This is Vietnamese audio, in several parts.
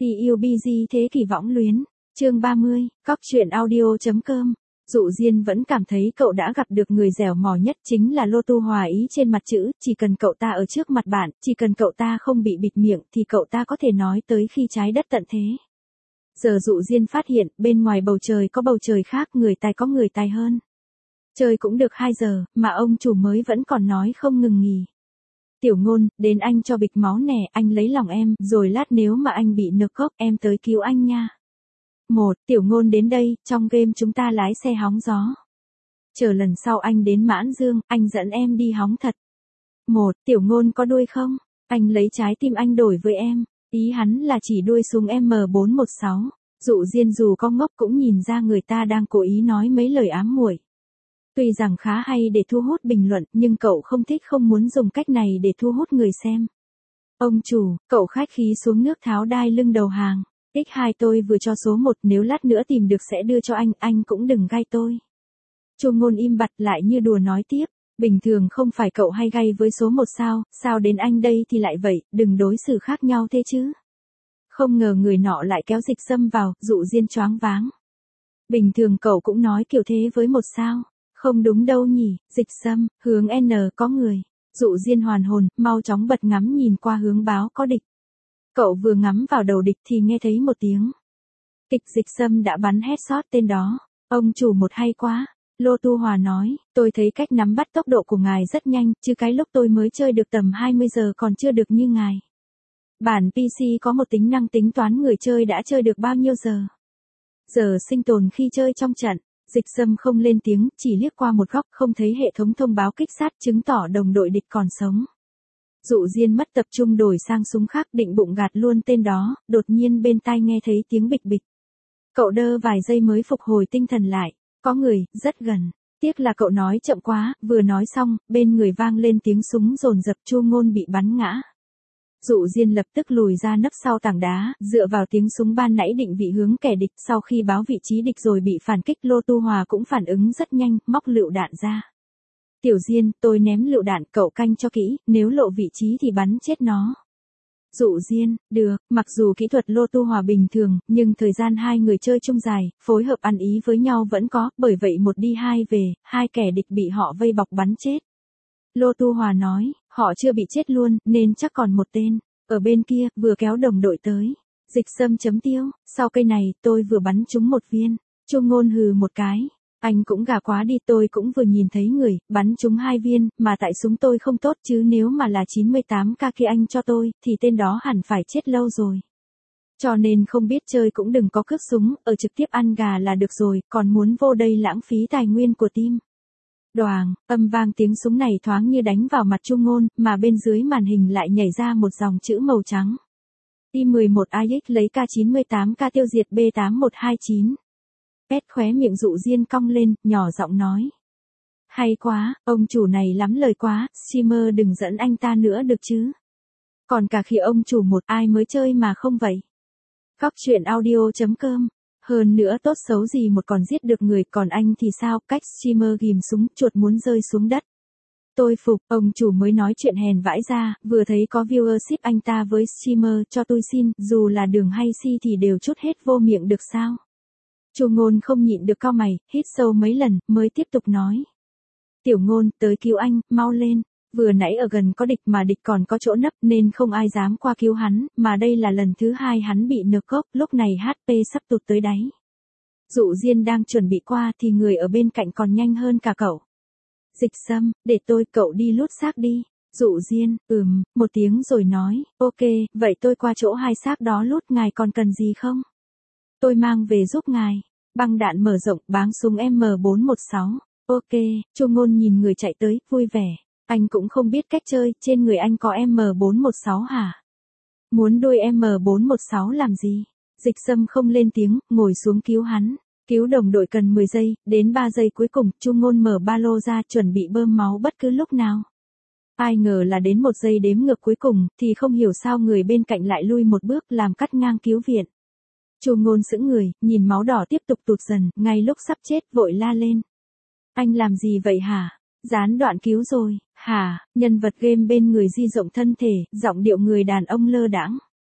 TUBG thế kỷ võng luyến, chương 30, cóc truyện audio.com. Dụ Diên vẫn cảm thấy cậu đã gặp được người dẻo mỏ nhất, chính là Lô Tu Hòa ý trên mặt chữ, chỉ cần cậu ta ở trước mặt bạn, chỉ cần cậu ta không bị bịt miệng thì cậu ta có thể nói tới khi trái đất tận thế. Giờ Dụ Diên phát hiện, bên ngoài bầu trời có bầu trời khác, người tài có người tài hơn. Chơi cũng được 2 giờ, mà ông chủ mới vẫn còn nói không ngừng nghỉ. Tiểu Ngôn, đến anh cho bịch máu nè, anh lấy lòng em, rồi lát nếu mà anh bị nực cốc, em tới cứu anh nha. Tiểu Ngôn đến đây, trong game chúng ta lái xe hóng gió. Chờ lần sau anh đến Mãn Dương, anh dẫn em đi hóng thật. Tiểu Ngôn có đuôi không? Anh lấy trái tim anh đổi với em. Ý hắn là chỉ đuôi súng M416. Dụ Diên dù có ngốc cũng nhìn ra người ta đang cố ý nói mấy lời ám muội. Tuy rằng khá hay để thu hút bình luận, nhưng cậu không muốn dùng cách này để thu hút người xem. Ông chủ, cậu khách khí xuống nước tháo đai lưng đầu hàng. X2 tôi vừa cho số 1, nếu lát nữa tìm được sẽ đưa cho anh cũng đừng gay tôi. Chu Ngôn im bặt lại như đùa nói tiếp, bình thường không phải cậu hay gay với số 1 sao đến anh đây thì lại vậy, đừng đối xử khác nhau thế chứ. Không ngờ người nọ lại kéo Dịch Sâm vào, Dụ Diên choáng váng. Bình thường cậu cũng nói kiểu thế với 1 sao. Không đúng đâu nhỉ, Dịch Sâm, hướng N có người. Dụ Diên hoàn hồn, mau chóng bật ngắm nhìn qua hướng báo có địch. Cậu vừa ngắm vào đầu địch thì nghe thấy một tiếng. Kịch Dịch Sâm đã bắn headshot tên đó. Ông chủ một hay quá. Lô Tu Hòa nói, tôi thấy cách nắm bắt tốc độ của ngài rất nhanh, chứ cái lúc tôi mới chơi được tầm 20 giờ còn chưa được như ngài. Bản PC có một tính năng tính toán người chơi đã chơi được bao nhiêu giờ. Giờ sinh tồn khi chơi trong trận. Dịch Sâm không lên tiếng, chỉ liếc qua một góc không thấy hệ thống thông báo kích sát chứng tỏ đồng đội địch còn sống. Dụ Diên mất tập trung đổi sang súng khác định bụng gạt luôn tên đó, đột nhiên bên tai nghe thấy tiếng bịch bịch. Cậu đơ vài giây mới phục hồi tinh thần lại, có người, rất gần. Tiếc là cậu nói chậm quá, vừa nói xong, bên người vang lên tiếng súng dồn dập, Chu Ngôn bị bắn ngã. Dụ Diên lập tức lùi ra nấp sau tảng đá, dựa vào tiếng súng ban nãy định vị hướng kẻ địch, sau khi báo vị trí địch rồi bị phản kích. Lô Tu Hòa cũng phản ứng rất nhanh, móc lựu đạn ra. Tiểu Diên, tôi ném lựu đạn, cậu canh cho kỹ, nếu lộ vị trí thì bắn chết nó. Dụ Diên, được, mặc dù kỹ thuật Lô Tu Hòa bình thường, nhưng thời gian hai người chơi chung dài, phối hợp ăn ý với nhau vẫn có, bởi vậy một đi hai về, hai kẻ địch bị họ vây bọc bắn chết. Lô Tu Hòa nói, họ chưa bị chết luôn, nên chắc còn một tên. Ở bên kia, vừa kéo đồng đội tới. Dịch Sâm chấm tiêu, sau cây này, tôi vừa bắn trúng một viên. Chu Ngôn hừ một cái. Anh cũng gà quá đi, tôi cũng vừa nhìn thấy người, bắn trúng 2 viên, mà tại súng tôi không tốt chứ nếu mà là 98k kia anh cho tôi, thì tên đó hẳn phải chết lâu rồi. Cho nên không biết chơi cũng đừng có cướp súng, ở trực tiếp ăn gà là được rồi, còn muốn vô đây lãng phí tài nguyên của team. Đoàng, âm vang tiếng súng này thoáng như đánh vào mặt Chu Ngôn, mà bên dưới màn hình lại nhảy ra một dòng chữ màu trắng. I-11AX lấy K98K tiêu diệt B8129. Pét khóe miệng Dụ Diên cong lên, nhỏ giọng nói. Hay quá, ông chủ này lắm lời quá, streamer đừng dẫn anh ta nữa được chứ. Còn cả khi ông chủ một ai mới chơi mà không vậy. Cóc truyện audio.com. Hơn nữa tốt xấu gì một còn giết được người, còn anh thì sao, cách streamer ghim súng, chuột muốn rơi xuống đất. Tôi phục, ông chủ mới nói chuyện hèn vãi ra, vừa thấy có viewership anh ta với streamer, cho tôi xin, dù là Đường hay Si thì đều chút hết vô miệng được sao. Chu Ngôn không nhịn được cau mày, hít sâu mấy lần, mới tiếp tục nói. Tiểu Ngôn, tới cứu anh, mau lên. Vừa nãy ở gần có địch mà địch còn có chỗ nấp nên không ai dám qua cứu hắn, mà đây là lần thứ 2 hắn bị nực cốc, lúc này HP sắp tụt tới đáy. Dụ Diên đang chuẩn bị qua thì người ở bên cạnh còn nhanh hơn cả cậu. Dịch Sâm, để tôi, cậu đi lút xác đi. Dụ Diên, một tiếng rồi nói, ok, vậy tôi qua chỗ 2 xác đó lút, ngài còn cần gì không? Tôi mang về giúp ngài. Băng đạn mở rộng, báng súng M416. Ok, Chu Ngôn nhìn người chạy tới, vui vẻ. Anh cũng không biết cách chơi, trên người anh có M416 hả? Muốn đuôi M416 làm gì? Dịch Sâm không lên tiếng, ngồi xuống cứu hắn. Cứu đồng đội cần 10 giây, đến 3 giây cuối cùng, Chu Ngôn mở ba lô ra chuẩn bị bơm máu bất cứ lúc nào. Ai ngờ là đến 1 giây đếm ngược cuối cùng, thì không hiểu sao người bên cạnh lại lui một bước làm cắt ngang cứu viện. Chu Ngôn sững người, nhìn máu đỏ tiếp tục tụt dần, ngay lúc sắp chết vội la lên. Anh làm gì vậy hả? Gián đoạn cứu rồi, hả? Nhân vật game bên người di rộng thân thể, giọng điệu người đàn ông lơ đãng.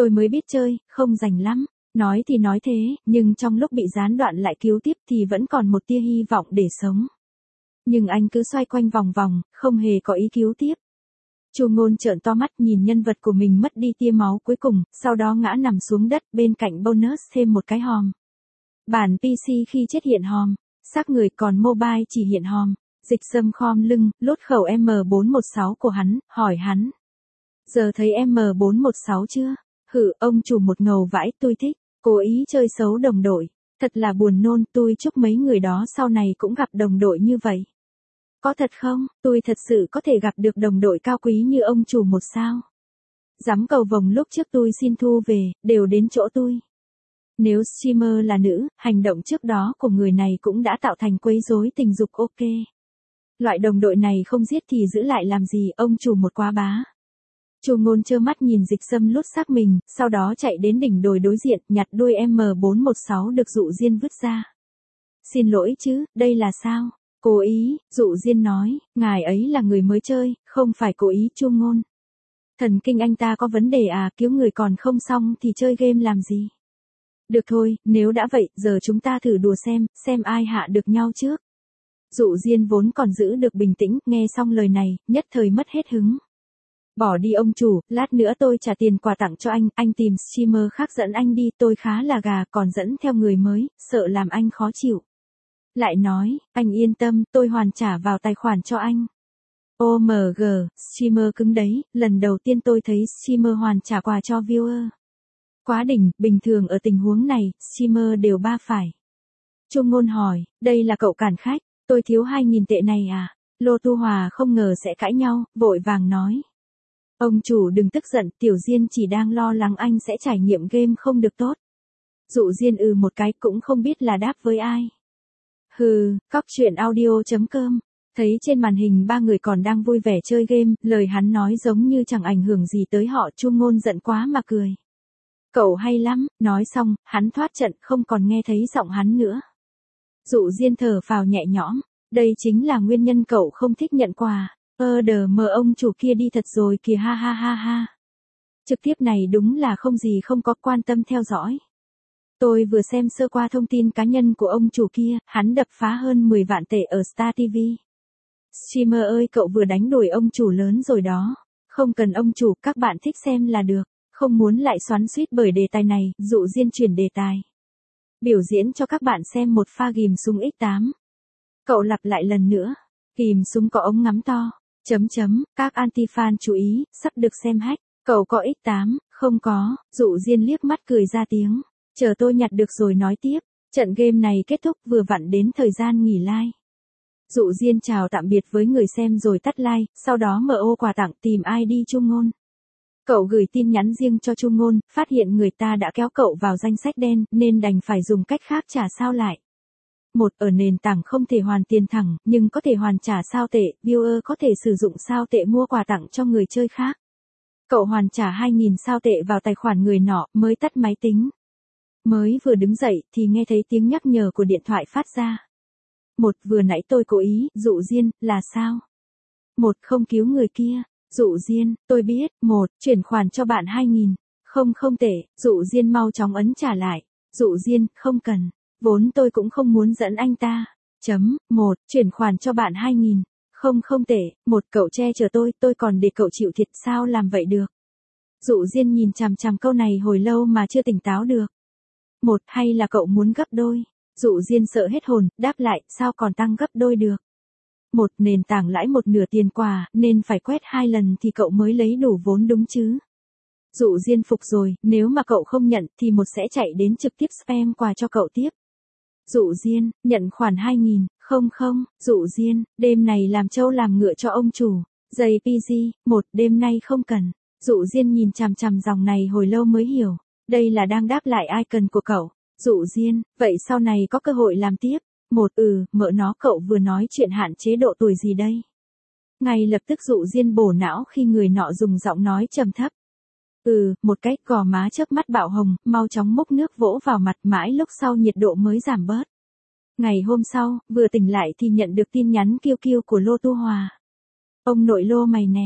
tôi mới biết chơi, không rành lắm. Nói thì nói thế, nhưng trong lúc bị gián đoạn lại cứu tiếp thì vẫn còn một tia hy vọng để sống. Nhưng anh cứ xoay quanh vòng vòng, không hề có ý cứu tiếp. Chu Ngôn trợn to mắt nhìn nhân vật của mình mất đi tia máu cuối cùng, sau đó ngã nằm xuống đất bên cạnh bonus thêm một cái hòm. Bản PC khi chết hiện hòm, xác người còn mobile chỉ hiện hòm. Dịch Sâm khom lưng, lốt khẩu M416 của hắn, hỏi hắn. Giờ thấy M416 chưa? Hử, ông chủ một ngầu vãi, tôi thích, cố ý chơi xấu đồng đội. Thật là buồn nôn, tôi chúc mấy người đó sau này cũng gặp đồng đội như vậy. Có thật không? Tôi thật sự có thể gặp được đồng đội cao quý như ông chủ một sao? Dám cầu vồng lúc trước tôi xin thu về, đều đến chỗ tôi. Nếu streamer là nữ, hành động trước đó của người này cũng đã tạo thành quấy rối tình dục ok. Loại đồng đội này không giết thì giữ lại làm gì, ông chủ một quá bá. Chu Ngôn trơ mắt nhìn Dịch Sâm lút xác mình, sau đó chạy đến đỉnh đồi đối diện, nhặt đuôi M416 được Dụ Diên vứt ra. Xin lỗi chứ, đây là sao? Cố ý, Dụ Diên nói, ngài ấy là người mới chơi, không phải cố ý. Chu Ngôn. Thần kinh anh ta có vấn đề à, cứu người còn không xong thì chơi game làm gì? Được thôi, nếu đã vậy, giờ chúng ta thử đùa xem ai hạ được nhau trước. Dụ Diên vốn còn giữ được bình tĩnh, nghe xong lời này, nhất thời mất hết hứng. Bỏ đi ông chủ, lát nữa tôi trả tiền quà tặng cho anh tìm streamer khác dẫn anh đi, tôi khá là gà, còn dẫn theo người mới, sợ làm anh khó chịu. Lại nói, anh yên tâm, tôi hoàn trả vào tài khoản cho anh. OMG, streamer cứng đấy, lần đầu tiên tôi thấy streamer hoàn trả quà cho viewer. Quá đỉnh, bình thường ở tình huống này, streamer đều ba phải. Chu Ngôn hỏi, đây là cậu cản khách, tôi thiếu 2.000 tệ này à? Lô Tu Hòa không ngờ sẽ cãi nhau, vội vàng nói. Ông chủ đừng tức giận, Tiểu Diên chỉ đang lo lắng anh sẽ trải nghiệm game không được tốt. Dụ Diên một cái cũng không biết là đáp với ai. Hừ, cóc truyện audio.com. Thấy trên màn hình ba người còn đang vui vẻ chơi game, lời hắn nói giống như chẳng ảnh hưởng gì tới họ. Chu Ngôn giận quá mà cười. Cậu hay lắm, nói xong, hắn thoát trận không còn nghe thấy giọng hắn nữa. Dụ Diên thở phào nhẹ nhõm, đây chính là nguyên nhân cậu không thích nhận quà. Ông chủ kia đi thật rồi kìa, ha ha ha ha. Trực tiếp này đúng là không gì không có, quan tâm theo dõi. Tôi vừa xem sơ qua thông tin cá nhân của ông chủ kia, hắn đập phá hơn 10 vạn tệ ở Star TV. Streamer ơi, cậu vừa đánh đuổi ông chủ lớn rồi đó. Không cần ông chủ, các bạn thích xem là được. Không muốn lại xoắn xuýt bởi đề tài này, Dụ Diên chuyển đề tài. Biểu diễn cho các bạn xem một pha ghim súng X8. Cậu lặp lại lần nữa. Ghim súng có ống ngắm to. Các anti-fan chú ý, sắp được xem hack. Cậu có X8, không có. Dụ Diên liếc mắt cười ra tiếng. Chờ tôi nhặt được rồi nói tiếp. Trận game này kết thúc vừa vặn đến thời gian nghỉ like. Dụ Diên chào tạm biệt với người xem rồi tắt like, sau đó mở ô quà tặng tìm ID Chu Ngôn. Cậu gửi tin nhắn riêng cho Chu Ngôn, phát hiện người ta đã kéo cậu vào danh sách đen, nên đành phải dùng cách khác trả sao lại. Ở nền tảng không thể hoàn tiền thẳng, nhưng có thể hoàn trả sao tệ, viewer có thể sử dụng sao tệ mua quà tặng cho người chơi khác. Cậu hoàn trả 2.000 sao tệ vào tài khoản người nọ, mới tắt máy tính. Mới vừa đứng dậy thì nghe thấy tiếng nhắc nhở của điện thoại phát ra. Vừa nãy tôi cố ý, Dụ Diên, là sao? Không cứu người kia. Dụ Diên, tôi biết. Chuyển khoản cho bạn 2.000. Không tệ. Dụ Diên mau chóng ấn trả lại. Dụ Diên, không cần. Vốn tôi cũng không muốn dẫn anh ta. Chuyển khoản cho bạn 2.000. Không tệ. Cậu che chở tôi còn để cậu chịu thiệt, sao làm vậy được? Dụ Diên nhìn chằm chằm câu này hồi lâu mà chưa tỉnh táo được. Hay là cậu muốn gấp đôi? Dụ Diên sợ hết hồn, đáp lại, sao còn tăng gấp đôi được? Nền tảng lãi 1/2 tiền quà, nên phải quét 2 lần thì cậu mới lấy đủ vốn đúng chứ. Dụ Diên phục rồi, nếu mà cậu không nhận thì sẽ chạy đến trực tiếp spam quà cho cậu tiếp. Dụ Diên, nhận khoản 2.000, không, Dụ Diên, đêm này làm trâu làm ngựa cho ông chủ. JPG, đêm nay không cần. Dụ Diên nhìn chằm chằm dòng này hồi lâu mới hiểu, đây là đang đáp lại icon của cậu. Dụ Diên, vậy sau này có cơ hội làm tiếp. Mợ nó, cậu vừa nói chuyện hạn chế độ tuổi gì đây? Ngay lập tức Dụ Diên bổ não khi người nọ dùng giọng nói trầm thấp. Một cái, gò má chớp mắt bạo hồng, mau chóng múc nước vỗ vào mặt, mãi lúc sau nhiệt độ mới giảm bớt. Ngày hôm sau, vừa tỉnh lại thì nhận được tin nhắn kêu của Lô Tu Hòa. Ông nội Lô mày nè,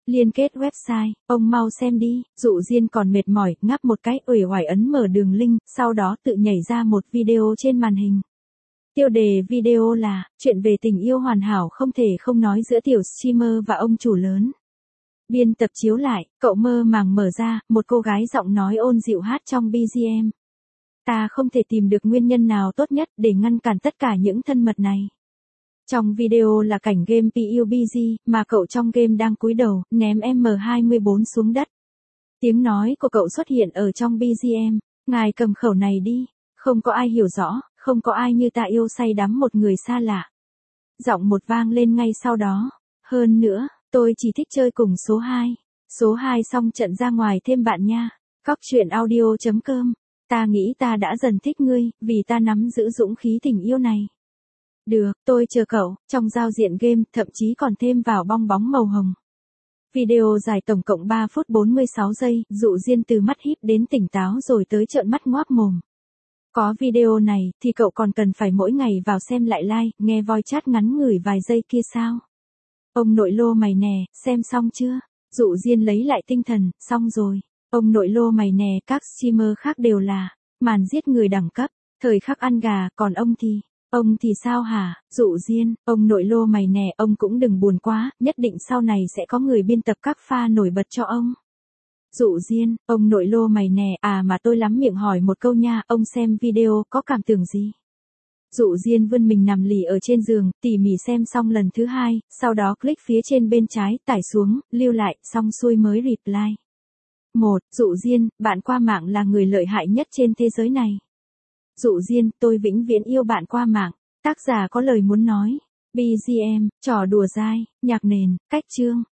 Liên kết website, ông mau xem đi, Dụ Diên còn mệt mỏi, ngáp một cái uể oải ấn mở đường link, sau đó tự nhảy ra một video trên màn hình. Tiêu đề video là, chuyện về tình yêu hoàn hảo không thể không nói giữa tiểu streamer và ông chủ lớn. Biên tập chiếu lại, cậu mơ màng mở ra, một cô gái giọng nói ôn dịu hát trong BGM. Ta không thể tìm được nguyên nhân nào tốt nhất để ngăn cản tất cả những thân mật này. Trong video là cảnh game PUBG, mà cậu trong game đang cúi đầu, ném M24 xuống đất. Tiếng nói của cậu xuất hiện ở trong BGM, ngài cầm khẩu này đi, không có ai hiểu rõ, không có ai như ta yêu say đắm một người xa lạ. Giọng một vang lên ngay sau đó, hơn nữa, tôi chỉ thích chơi cùng số 2. Số 2 xong trận ra ngoài thêm bạn nha. Cóc truyện audio.com. Ta nghĩ ta đã dần thích ngươi, vì ta nắm giữ dũng khí tình yêu này. Được, tôi chờ cậu, trong giao diện game, thậm chí còn thêm vào bong bóng màu hồng. Video dài tổng cộng 3 phút 46 giây, Dụ Diên từ mắt híp đến tỉnh táo rồi tới trợn mắt ngoác mồm. Có video này, thì cậu còn cần phải mỗi ngày vào xem lại like, nghe voice chat ngắn ngủi vài giây kia sao? Ông nội lô mày nè, xem xong chưa? Dụ Diên lấy lại tinh thần, xong rồi. Ông nội lô mày nè, các streamer khác đều là màn giết người đẳng cấp, thời khắc ăn gà, còn ông thì sao hả? Dụ Diên, ông nội lô mày nè, ông cũng đừng buồn quá, nhất định sau này sẽ có người biên tập các pha nổi bật cho ông. Dụ Diên, ông nội lô mày nè, à mà tôi lắm miệng hỏi một câu nha, ông xem video có cảm tưởng gì? Dụ Diên vươn mình nằm lì ở trên giường, tỉ mỉ xem xong lần thứ 2, sau đó click phía trên bên trái, tải xuống, lưu lại, xong xuôi mới reply. 1. Dụ Diên, bạn qua mạng là người lợi hại nhất trên thế giới này. Dụ Diên, tôi vĩnh viễn yêu bạn qua mạng. Tác giả có lời muốn nói. BGM, trò đùa dai, nhạc nền, cách chương.